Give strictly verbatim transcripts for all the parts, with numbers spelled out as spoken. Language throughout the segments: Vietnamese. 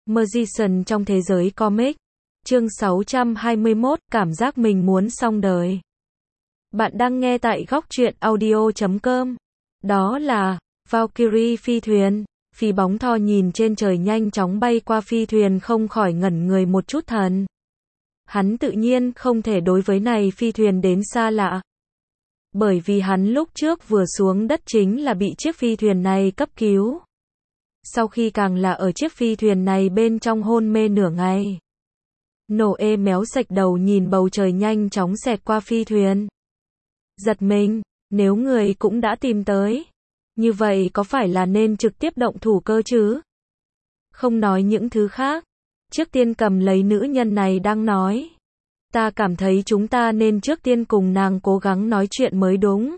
Magician trong thế giới comic. Chương sáu trăm hai mươi mốt, cảm giác mình muốn xong đời. Bạn đang nghe tại góc truyện audio chấm com. Đó là Valkyrie phi thuyền. Phi bóng Thor nhìn trên trời nhanh chóng bay qua phi thuyền không khỏi ngẩn người một chút thần. Hắn tự nhiên không thể đối với này phi thuyền đến xa lạ. Bởi vì hắn lúc trước vừa xuống đất chính là bị chiếc phi thuyền này cấp cứu. Sau khi càng là ở chiếc phi thuyền này bên trong hôn mê nửa ngày. Noe méo sạch đầu nhìn bầu trời nhanh chóng xẹt qua phi thuyền. Giật mình, nếu người cũng đã tìm tới. Như vậy có phải là nên trực tiếp động thủ cơ chứ? Không nói những thứ khác. Trước tiên cầm lấy nữ nhân này đang nói. Ta cảm thấy chúng ta nên trước tiên cùng nàng cố gắng nói chuyện mới đúng.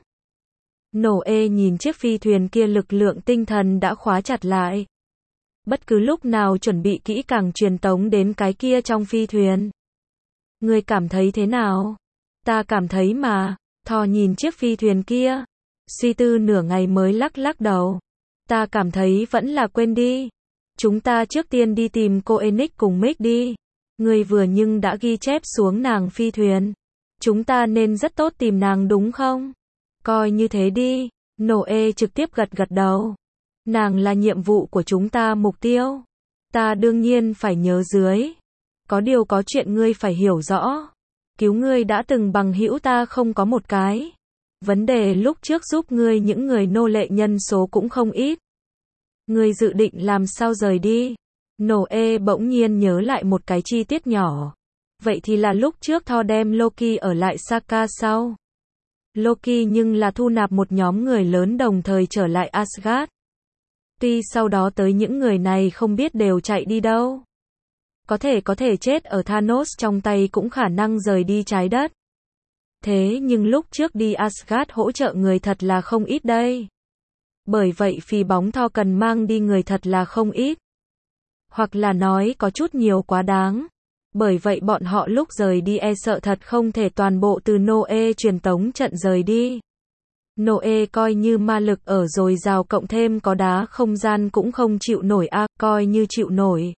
Noe nhìn chiếc phi thuyền kia lực lượng tinh thần đã khóa chặt lại. Bất cứ lúc nào chuẩn bị kỹ càng truyền tống đến cái kia trong phi thuyền. Ngươi cảm thấy thế nào? Ta cảm thấy mà. Thor nhìn chiếc phi thuyền kia. Suy tư nửa ngày mới lắc lắc đầu. Ta cảm thấy vẫn là quên đi. Chúng ta trước tiên đi tìm cô Enix cùng Mick đi. Ngươi vừa nhưng đã ghi chép xuống nàng phi thuyền. Chúng ta nên rất tốt tìm nàng đúng không? Coi như thế đi. Noe trực tiếp gật gật đầu. Nàng là nhiệm vụ của chúng ta mục tiêu. Ta đương nhiên phải nhớ dưới. Có điều có chuyện ngươi phải hiểu rõ. Cứu ngươi đã từng bằng hữu ta không có một cái. Vấn đề lúc trước giúp ngươi những người nô lệ nhân số cũng không ít. Ngươi dự định làm sao rời đi? Noe bỗng nhiên nhớ lại một cái chi tiết nhỏ. Vậy thì là lúc trước Thor đem Loki ở lại Saka sau. Loki nhưng là thu nạp một nhóm người lớn đồng thời trở lại Asgard. Tuy sau đó tới những người này không biết đều chạy đi đâu. Có thể có thể chết ở Thanos trong tay cũng khả năng rời đi trái đất. Thế nhưng lúc trước đi Asgard hỗ trợ người thật là không ít đây. Bởi vậy phi bóng Thor cần mang đi người thật là không ít. Hoặc là nói có chút nhiều quá đáng. Bởi vậy bọn họ lúc rời đi e sợ thật không thể toàn bộ từ Noe truyền tống trận rời đi. Noe coi như ma lực ở dồi dào cộng thêm có đá không gian cũng không chịu nổi a, à, coi như chịu nổi.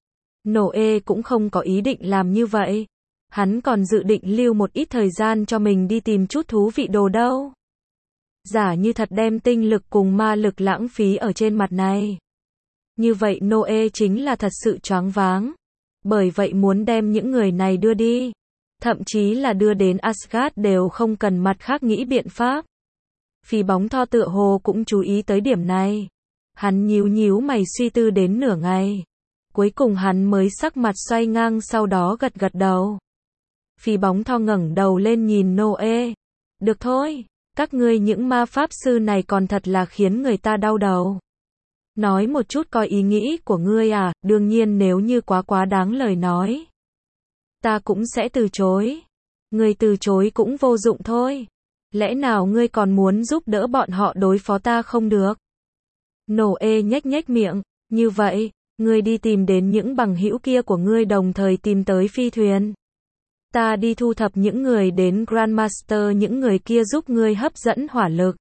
Noe cũng không có ý định làm như vậy. Hắn còn dự định lưu một ít thời gian cho mình đi tìm chút thú vị đồ đâu. Giả như thật đem tinh lực cùng ma lực lãng phí ở trên mặt này. Như vậy Noe chính là thật sự choáng váng. Bởi vậy muốn đem những người này đưa đi. Thậm chí là đưa đến Asgard đều không cần mặt khác nghĩ biện pháp. Phi bóng Thor tựa hồ cũng chú ý tới điểm này. Hắn nhíu nhíu mày suy tư đến nửa ngày. Cuối cùng hắn mới sắc mặt xoay ngang sau đó gật gật đầu. Phi bóng Thor ngẩng đầu lên nhìn Noe. Được thôi, các ngươi những ma pháp sư này còn thật là khiến người ta đau đầu. Nói một chút coi ý nghĩ của ngươi à, đương nhiên nếu như quá quá đáng lời nói. Ta cũng sẽ từ chối. Ngươi từ chối cũng vô dụng thôi. Lẽ nào ngươi còn muốn giúp đỡ bọn họ đối phó ta không được? Noe nhếch nhếch miệng, như vậy, ngươi đi tìm đến những bằng hữu kia của ngươi đồng thời tìm tới phi thuyền. Ta đi thu thập những người đến Grandmaster những người kia giúp ngươi hấp dẫn hỏa lực.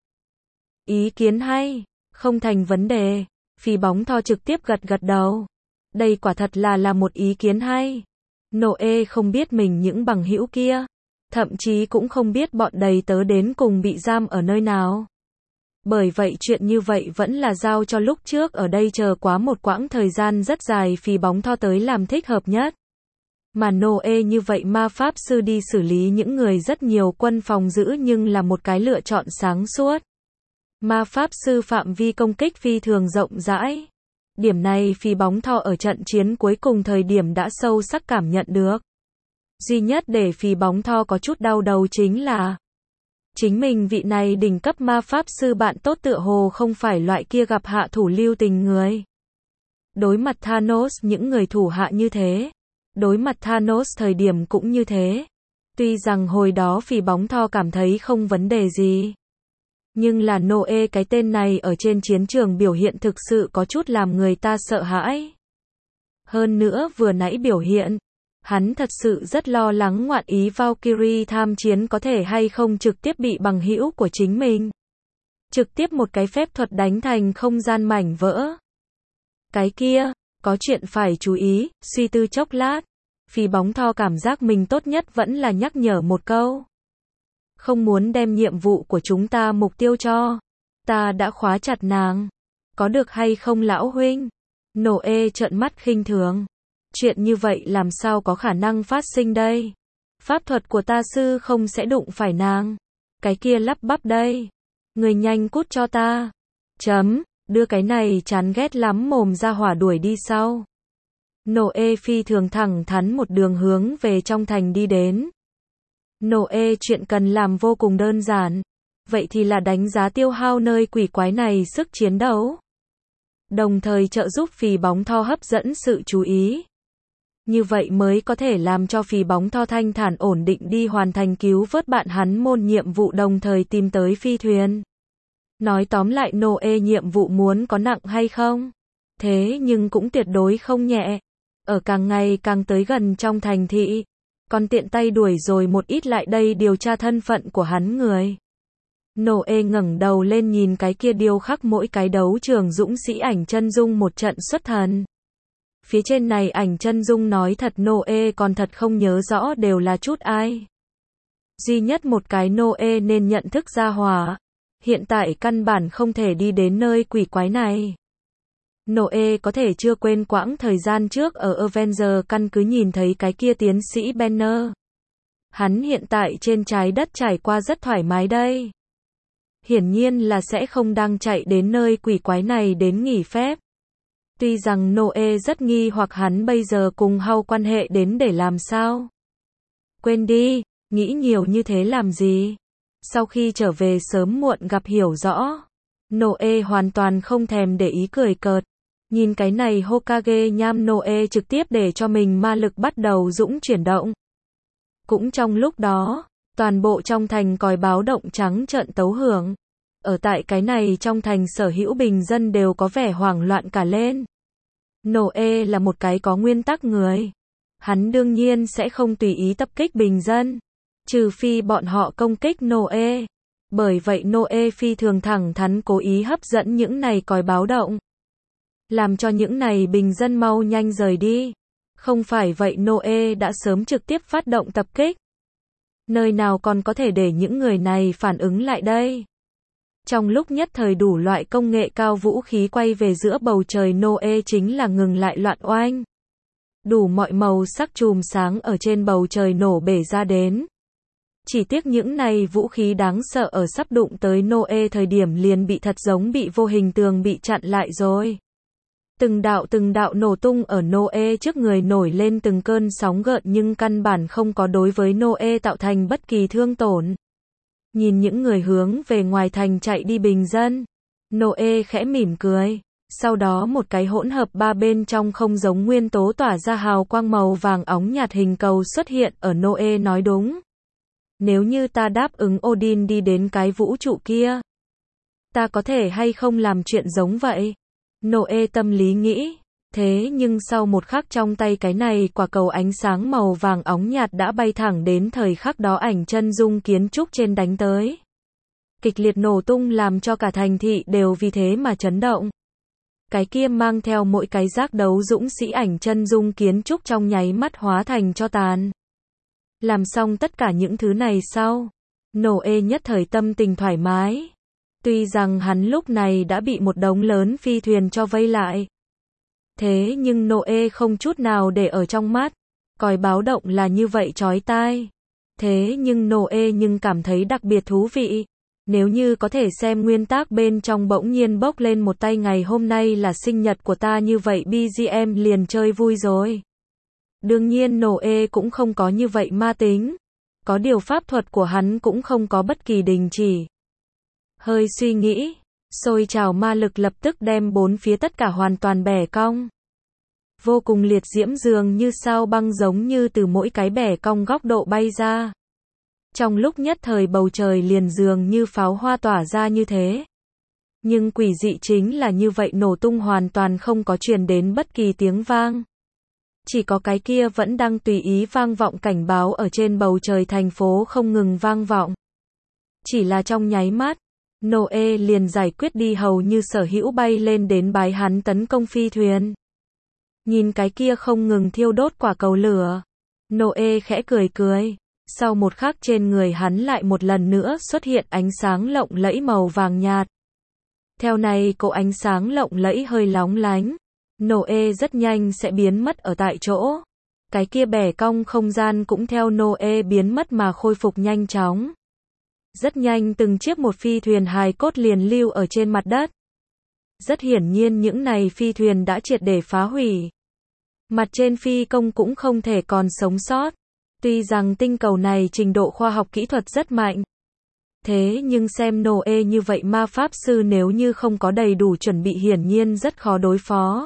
Ý kiến hay, không thành vấn đề. Phi bóng Thor trực tiếp gật gật đầu. Đây quả thật là là một ý kiến hay. Noe không biết mình những bằng hữu kia. Thậm chí cũng không biết bọn đầy tớ đến cùng bị giam ở nơi nào. Bởi vậy chuyện như vậy vẫn là giao cho lúc trước ở đây chờ quá một quãng thời gian rất dài phi bóng Thor tới làm thích hợp nhất. Mà Noe như vậy ma pháp sư đi xử lý những người rất nhiều quân phòng giữ nhưng là một cái lựa chọn sáng suốt. Ma pháp sư phạm vi công kích phi thường rộng rãi. Điểm này phi bóng Thor ở trận chiến cuối cùng thời điểm đã sâu sắc cảm nhận được. Duy nhất để phi bóng Thor có chút đau đầu chính là chính mình vị này đỉnh cấp ma pháp sư bạn tốt tựa hồ không phải loại kia gặp hạ thủ lưu tình người. Đối mặt Thanos những người thủ hạ như thế. Đối mặt Thanos thời điểm cũng như thế. Tuy rằng hồi đó phi bóng Thor cảm thấy không vấn đề gì. Nhưng là Noe cái tên này ở trên chiến trường biểu hiện thực sự có chút làm người ta sợ hãi. Hơn nữa vừa nãy biểu hiện. Hắn thật sự rất lo lắng ngoạn ý Valkyrie tham chiến có thể hay không trực tiếp bị bằng hữu của chính mình. Trực tiếp một cái phép thuật đánh thành không gian mảnh vỡ. Cái kia, Có chuyện phải chú ý, suy tư chốc lát. Phi bóng tho cảm giác mình tốt nhất vẫn là nhắc nhở một câu. Không muốn đem nhiệm vụ của chúng ta mục tiêu cho. Ta đã khóa chặt nàng. Có được hay không lão huynh? Noe trợn mắt khinh thường. Chuyện như vậy làm sao có khả năng phát sinh đây? Pháp thuật của ta sư không sẽ đụng phải nàng. Cái kia lắp bắp đây. Người nhanh cút cho ta. Chấm, đưa cái này chán ghét lắm mồm ra hỏa đuổi đi sau. Noe phi thường thẳng thắn một đường hướng về trong thành đi đến. Noe chuyện cần làm vô cùng đơn giản. Vậy thì là đánh giá tiêu hao nơi quỷ quái này sức chiến đấu. Đồng thời trợ giúp phì bóng tho hấp dẫn sự chú ý. Như vậy mới có thể làm cho phì bóng tho thanh thản ổn định đi hoàn thành cứu vớt bạn hắn môn nhiệm vụ đồng thời tìm tới phi thuyền. Nói tóm lại Noe nhiệm vụ muốn có nặng hay không? Thế nhưng cũng tuyệt đối không nhẹ. Ở càng ngày càng tới gần trong thành thị. Còn tiện tay đuổi rồi một ít lại đây điều tra thân phận của hắn người. Noe ngẩng đầu lên nhìn cái kia điêu khắc mỗi cái đấu trường dũng sĩ ảnh chân dung một trận xuất thần. Phía trên này ảnh chân dung nói thật Noe còn thật không nhớ rõ đều là chút ai. Duy nhất một cái Noe nên nhận thức ra hỏa. Hiện tại căn bản không thể đi đến nơi quỷ quái này. Noe có thể chưa quên quãng thời gian trước ở Avenger căn cứ nhìn thấy cái kia tiến sĩ Banner. Hắn hiện tại trên trái đất trải qua rất thoải mái đây. Hiển nhiên là sẽ không đang chạy đến nơi quỷ quái này đến nghỉ phép. Tuy rằng Noe rất nghi hoặc hắn bây giờ cùng Hao quan hệ đến để làm sao. Quên đi, nghĩ nhiều như thế làm gì. Sau khi trở về sớm muộn gặp hiểu rõ. Noe hoàn toàn không thèm để ý cười cợt. Nhìn cái này Hokage nham Noe trực tiếp để cho mình ma lực bắt đầu dũng chuyển động. Cũng trong lúc đó, toàn bộ trong thành còi báo động trắng trợn tấu hưởng. Ở tại cái này trong thành sở hữu bình dân đều có vẻ hoảng loạn cả lên. Noe là một cái có nguyên tắc người. Hắn đương nhiên sẽ không tùy ý tập kích bình dân. Trừ phi bọn họ công kích Noe. Bởi vậy Noe phi thường thẳng thắn cố ý hấp dẫn những này còi báo động. Làm cho những này bình dân mau nhanh rời đi. Không phải vậy Noe đã sớm trực tiếp phát động tập kích. Nơi nào còn có thể để những người này phản ứng lại đây. Trong lúc nhất thời đủ loại công nghệ cao vũ khí quay về giữa bầu trời Noe chính là ngừng lại loạn oanh. Đủ mọi màu sắc chùm sáng ở trên bầu trời nổ bể ra đến. Chỉ tiếc những này vũ khí đáng sợ ở sắp đụng tới Noe thời điểm liền bị thật giống bị vô hình tường bị chặn lại rồi. Từng đạo từng đạo nổ tung ở Noe trước người nổi lên từng cơn sóng gợn nhưng căn bản không có đối với Noe tạo thành bất kỳ thương tổn. Nhìn những người hướng về ngoài thành chạy đi bình dân. Noe khẽ mỉm cười. Sau đó một cái hỗn hợp ba bên trong không giống nguyên tố tỏa ra hào quang màu vàng óng nhạt hình cầu xuất hiện ở Noe nói đúng. Nếu như ta đáp ứng Odin đi đến cái vũ trụ kia. Ta có thể hay không làm chuyện giống vậy? Noe tâm lý nghĩ. Thế nhưng sau một khắc trong tay cái này quả cầu ánh sáng màu vàng óng nhạt đã bay thẳng đến thời khắc đó ảnh chân dung kiến trúc trên đánh tới. Kịch liệt nổ tung làm cho cả thành thị đều vì thế mà chấn động. Cái kia mang theo mỗi cái giác đấu dũng sĩ ảnh chân dung kiến trúc trong nháy mắt hóa thành tro tàn. Làm xong tất cả những thứ này sau, Noe nhất thời tâm tình thoải mái. Tuy rằng hắn lúc này đã bị một đống lớn phi thuyền cho vây lại. Thế nhưng Noe không chút nào để ở trong mắt. Còi báo động là như vậy chói tai. Thế nhưng Noe nhưng cảm thấy đặc biệt thú vị. Nếu như có thể xem nguyên tác bên trong bỗng nhiên bốc lên một tay ngày hôm nay là sinh nhật của ta như vậy bê giê em liền chơi vui rồi. Đương nhiên Noe cũng không có như vậy ma tính. Có điều pháp thuật của hắn cũng không có bất kỳ đình chỉ. Hơi suy nghĩ, sôi trào ma lực lập tức đem bốn phía tất cả hoàn toàn bẻ cong. Vô cùng liệt diễm dường như sao băng giống như từ mỗi cái bẻ cong góc độ bay ra. Trong lúc nhất thời bầu trời liền dường như pháo hoa tỏa ra như thế. Nhưng quỷ dị chính là như vậy nổ tung hoàn toàn không có truyền đến bất kỳ tiếng vang. Chỉ có cái kia vẫn đang tùy ý vang vọng cảnh báo ở trên bầu trời thành phố không ngừng vang vọng. Chỉ là trong nháy mắt, Noe liền giải quyết đi hầu như sở hữu bay lên đến bái hắn tấn công phi thuyền. Nhìn cái kia không ngừng thiêu đốt quả cầu lửa, Noe khẽ cười cười. Sau một khắc trên người hắn lại một lần nữa xuất hiện ánh sáng lộng lẫy màu vàng nhạt. Theo này cỗ ánh sáng lộng lẫy hơi lóng lánh. Noe rất nhanh sẽ biến mất ở tại chỗ. Cái kia bẻ cong không gian cũng theo Noe biến mất mà khôi phục nhanh chóng. Rất nhanh từng chiếc một phi thuyền hài cốt liền lưu ở trên mặt đất. Rất hiển nhiên những này phi thuyền đã triệt để phá hủy. Mặt trên phi công cũng không thể còn sống sót. Tuy rằng tinh cầu này trình độ khoa học kỹ thuật rất mạnh. Thế nhưng xem Noe như vậy ma pháp sư nếu như không có đầy đủ chuẩn bị hiển nhiên rất khó đối phó.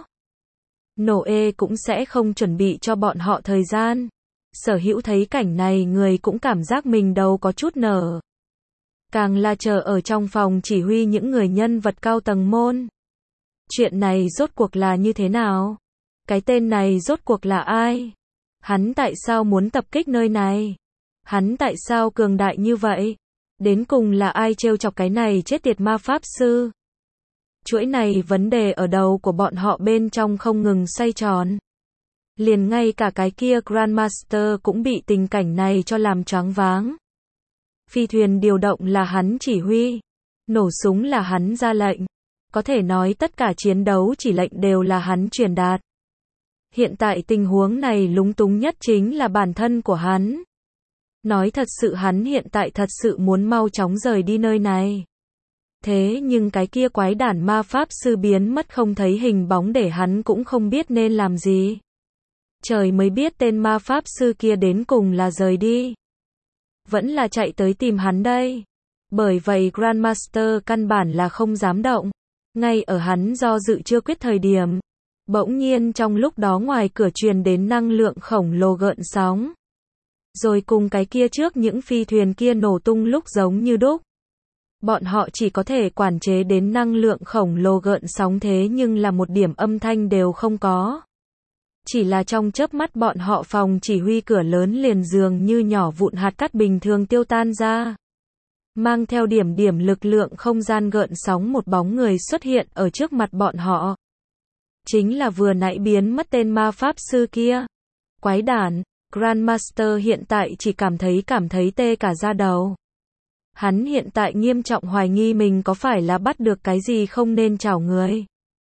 Noe cũng sẽ không chuẩn bị cho bọn họ thời gian. Sở hữu thấy cảnh này người cũng cảm giác mình đầu có chút nở. Càng là chờ ở trong phòng chỉ huy những người nhân vật cao tầng môn. Chuyện này rốt cuộc là như thế nào? Cái tên này rốt cuộc là ai? Hắn tại sao muốn tập kích nơi này? Hắn tại sao cường đại như vậy? Đến cùng là ai trêu chọc cái này chết tiệt ma pháp sư? Chuỗi này vấn đề ở đầu của bọn họ bên trong không ngừng xoay tròn. Liền ngay cả cái kia Grandmaster cũng bị tình cảnh này cho làm choáng váng. Phi thuyền điều động là hắn chỉ huy. Nổ súng là hắn ra lệnh. Có thể nói tất cả chiến đấu chỉ lệnh đều là hắn truyền đạt. Hiện tại tình huống này lúng túng nhất chính là bản thân của hắn. Nói thật sự hắn hiện tại thật sự muốn mau chóng rời đi nơi này. Thế nhưng cái kia quái đản ma pháp sư biến mất không thấy hình bóng để hắn cũng không biết nên làm gì. Trời mới biết tên ma pháp sư kia đến cùng là rời đi. Vẫn là chạy tới tìm hắn đây. Bởi vậy Grandmaster căn bản là không dám động. Ngay ở hắn do dự chưa quyết thời điểm. Bỗng nhiên trong lúc đó ngoài cửa truyền đến năng lượng khổng lồ gợn sóng. Rồi cùng cái kia trước những phi thuyền kia nổ tung lúc giống như đúc. Bọn họ chỉ có thể quản chế đến năng lượng khổng lồ gợn sóng thế nhưng là một điểm âm thanh đều không có. Chỉ là trong chớp mắt bọn họ phòng chỉ huy cửa lớn liền dường như nhỏ vụn hạt cát bình thường tiêu tan ra. Mang theo điểm điểm lực lượng không gian gợn sóng một bóng người xuất hiện ở trước mặt bọn họ. Chính là vừa nãy biến mất tên ma pháp sư kia. Quái đản, Grandmaster hiện tại chỉ cảm thấy cảm thấy tê cả da đầu. Hắn hiện tại nghiêm trọng hoài nghi mình có phải là bắt được cái gì không nên chảo người.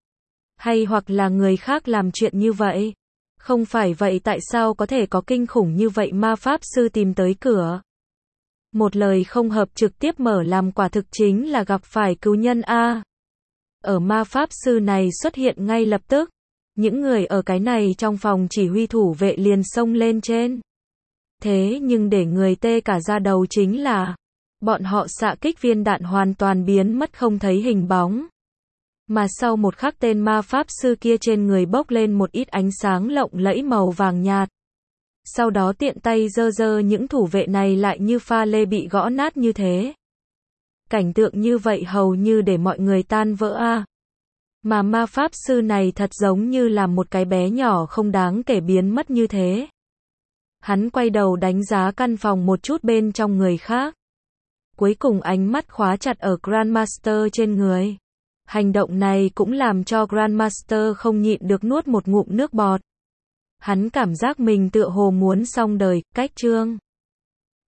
Hay hoặc là người khác làm chuyện như vậy. Không phải vậy tại sao có thể có kinh khủng như vậy ma pháp sư tìm tới cửa. Một lời không hợp trực tiếp mở làm quả thực chính là gặp phải cứu nhân A. Ở ma pháp sư này xuất hiện ngay lập tức. Những người ở cái này trong phòng chỉ huy thủ vệ liền xông lên trên. Thế nhưng để người tê cả da đầu chính là bọn họ xạ kích viên đạn hoàn toàn biến mất không thấy hình bóng. Mà sau một khắc tên ma pháp sư kia trên người bốc lên một ít ánh sáng lộng lẫy màu vàng nhạt. Sau đó tiện tay giơ giơ những thủ vệ này lại như pha lê bị gõ nát như thế. Cảnh tượng như vậy hầu như để mọi người tan vỡ a. Mà ma pháp sư này thật giống như là một cái bé nhỏ không đáng kể biến mất như thế. Hắn quay đầu đánh giá căn phòng một chút bên trong người khác. Cuối cùng ánh mắt khóa chặt ở Grandmaster trên người. Hành động này cũng làm cho Grandmaster không nhịn được nuốt một ngụm nước bọt. Hắn cảm giác mình tựa hồ muốn xong đời, cách chương.